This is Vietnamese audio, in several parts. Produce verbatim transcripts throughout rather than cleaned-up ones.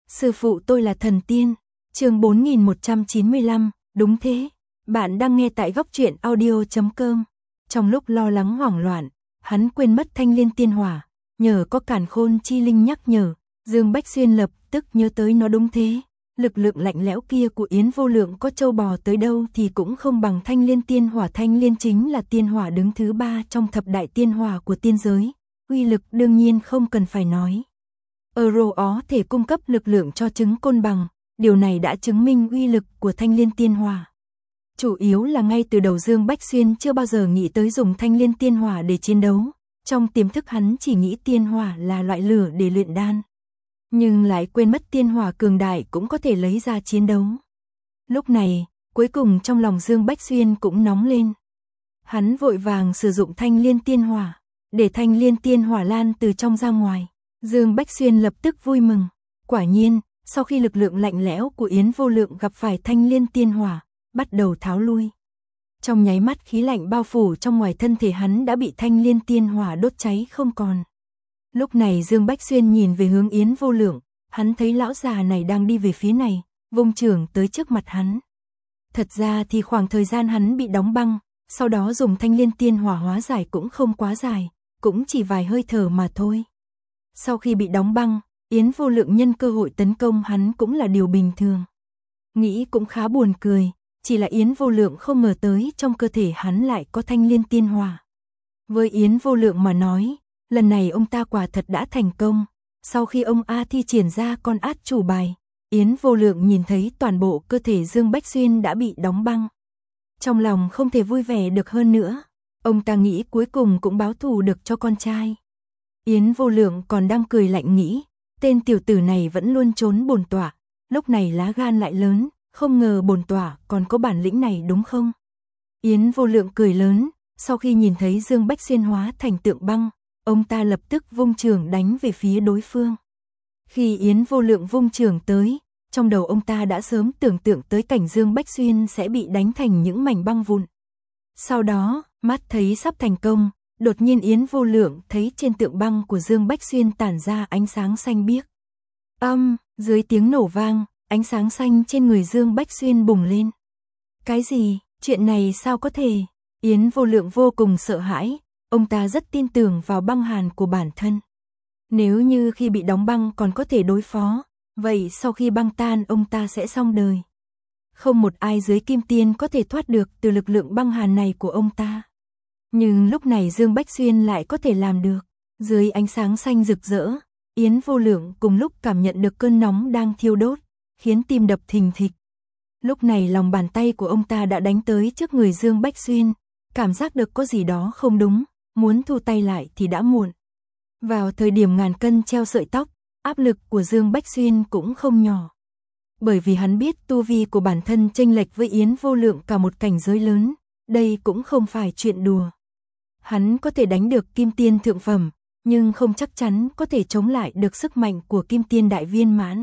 Sư phụ tôi là thần tiên. Chương bốn nghìn một trăm chín mươi lăm, đúng thế. Bạn đang nghe tại góc truyện audio chấm com. Trong lúc lo lắng hoảng loạn, hắn quên mất Thanh Liên Tiên Hỏa, nhờ có Càn Khôn Chi Linh nhắc nhở, Dương Bách Xuyên lập tức nhớ tới nó. Đúng thế, lực lượng lạnh lẽo kia của Yến Vô Lượng có trâu bò tới đâu thì cũng không bằng Thanh Liên Tiên Hỏa. Thanh Liên chính là tiên hỏa đứng thứ ba trong thập đại tiên hỏa của tiên giới, uy lực đương nhiên không cần phải nói. Euro ó thể cung cấp lực lượng cho trứng côn bằng, điều này đã chứng minh uy lực của Thanh Liên Tiên Hỏa. Chủ yếu là ngay từ đầu Dương Bách Xuyên chưa bao giờ nghĩ tới dùng Thanh Liên Tiên Hỏa để chiến đấu, trong tiềm thức hắn chỉ nghĩ tiên hỏa là loại lửa để luyện đan, nhưng lại quên mất tiên hỏa cường đại cũng có thể lấy ra chiến đấu. Lúc này, cuối cùng trong lòng Dương Bách Xuyên cũng nóng lên. Hắn vội vàng sử dụng Thanh Liên Tiên Hỏa, để Thanh Liên Tiên Hỏa lan từ trong ra ngoài. Dương Bách Xuyên lập tức vui mừng. Quả nhiên, sau khi lực lượng lạnh lẽo của Yến Vô Lượng gặp phải Thanh Liên Tiên Hỏa, bắt đầu tháo lui. Trong nháy mắt khí lạnh bao phủ trong ngoài thân thể hắn đã bị Thanh Liên Tiên Hỏa đốt cháy không còn. Lúc này Dương Bách Xuyên nhìn về hướng Yến Vô Lượng, hắn thấy lão già này đang đi về phía này, vung chưởng tới trước mặt hắn. Thật ra thì khoảng thời gian hắn bị đóng băng, sau đó dùng Thanh Liên Tiên Hỏa hóa giải cũng không quá dài, cũng chỉ vài hơi thở mà thôi. Sau khi bị đóng băng, Yến Vô Lượng nhân cơ hội tấn công hắn cũng là điều bình thường. Nghĩ cũng khá buồn cười, chỉ là Yến Vô Lượng không ngờ tới trong cơ thể hắn lại có Thanh Liên Tiên Hỏa. Với Yến Vô Lượng mà nói, lần này ông ta quả thật đã thành công. Sau khi ông A thi triển ra con át chủ bài, Yến Vô Lượng nhìn thấy toàn bộ cơ thể Dương Bách Xuyên đã bị đóng băng. Trong lòng không thể vui vẻ được hơn nữa, ông ta nghĩ cuối cùng cũng báo thù được cho con trai. Yến Vô Lượng còn đang cười lạnh nghĩ, tên tiểu tử này vẫn luôn trốn bổn tọa, lúc này lá gan lại lớn, không ngờ bổn tọa còn có bản lĩnh này đúng không? Yến Vô Lượng cười lớn, sau khi nhìn thấy Dương Bách Xuyên hóa thành tượng băng, ông ta lập tức vung chưởng đánh về phía đối phương. Khi Yến Vô Lượng vung chưởng tới, trong đầu ông ta đã sớm tưởng tượng tới cảnh Dương Bách Xuyên sẽ bị đánh thành những mảnh băng vụn. Sau đó, mắt thấy sắp thành công, đột nhiên Yến Vô Lượng thấy trên tượng băng của Dương Bách Xuyên tản ra ánh sáng xanh biếc. Âm, dưới tiếng nổ vang, ánh sáng xanh trên người Dương Bách Xuyên bùng lên. Cái gì? Chuyện này sao có thể? Yến Vô Lượng vô cùng sợ hãi, ông ta rất tin tưởng vào băng hàn của bản thân. Nếu như khi bị đóng băng còn có thể đối phó, vậy sau khi băng tan ông ta sẽ xong đời. Không một ai dưới Kim Tiên có thể thoát được từ lực lượng băng hàn này của ông ta. Nhưng lúc này Dương Bách Xuyên lại có thể làm được. Dưới ánh sáng xanh rực rỡ, Yến Vô Lượng cùng lúc cảm nhận được cơn nóng đang thiêu đốt, khiến tim đập thình thịch. Lúc này lòng bàn tay của ông ta đã đánh tới trước người Dương Bách Xuyên, cảm giác được có gì đó không đúng, muốn thu tay lại thì đã muộn. Vào thời điểm ngàn cân treo sợi tóc, áp lực của Dương Bách Xuyên cũng không nhỏ. Bởi vì hắn biết tu vi của bản thân chênh lệch với Yến Vô Lượng cả một cảnh giới lớn, đây cũng không phải chuyện đùa. Hắn có thể đánh được Kim Tiên thượng phẩm, nhưng không chắc chắn có thể chống lại được sức mạnh của Kim Tiên đại viên mãn.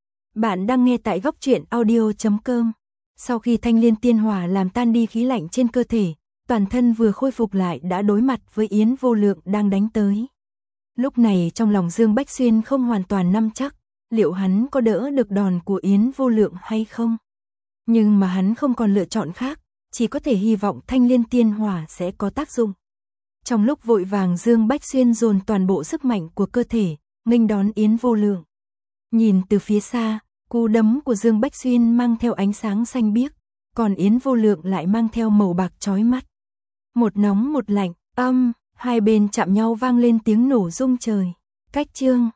Bạn đang nghe tại góc truyện audio chấm com. Sau khi Thanh Liên Tiên Hỏa làm tan đi khí lạnh trên cơ thể, toàn thân vừa khôi phục lại đã đối mặt với Yến Vô Lượng đang đánh tới. Lúc này trong lòng Dương Bách Xuyên không hoàn toàn nắm chắc, liệu hắn có đỡ được đòn của Yến Vô Lượng hay không? Nhưng mà hắn không còn lựa chọn khác, chỉ có thể hy vọng Thanh Liên Tiên Hỏa sẽ có tác dụng. Trong lúc vội vàng Dương Bách Xuyên dồn toàn bộ sức mạnh của cơ thể, nghênh đón Yến Vô Lượng. Nhìn từ phía xa, cú đấm của Dương Bách Xuyên mang theo ánh sáng xanh biếc, còn Yến Vô Lượng lại mang theo màu bạc chói mắt. Một nóng một lạnh, âm, hai bên chạm nhau vang lên tiếng nổ rung trời. Cách chương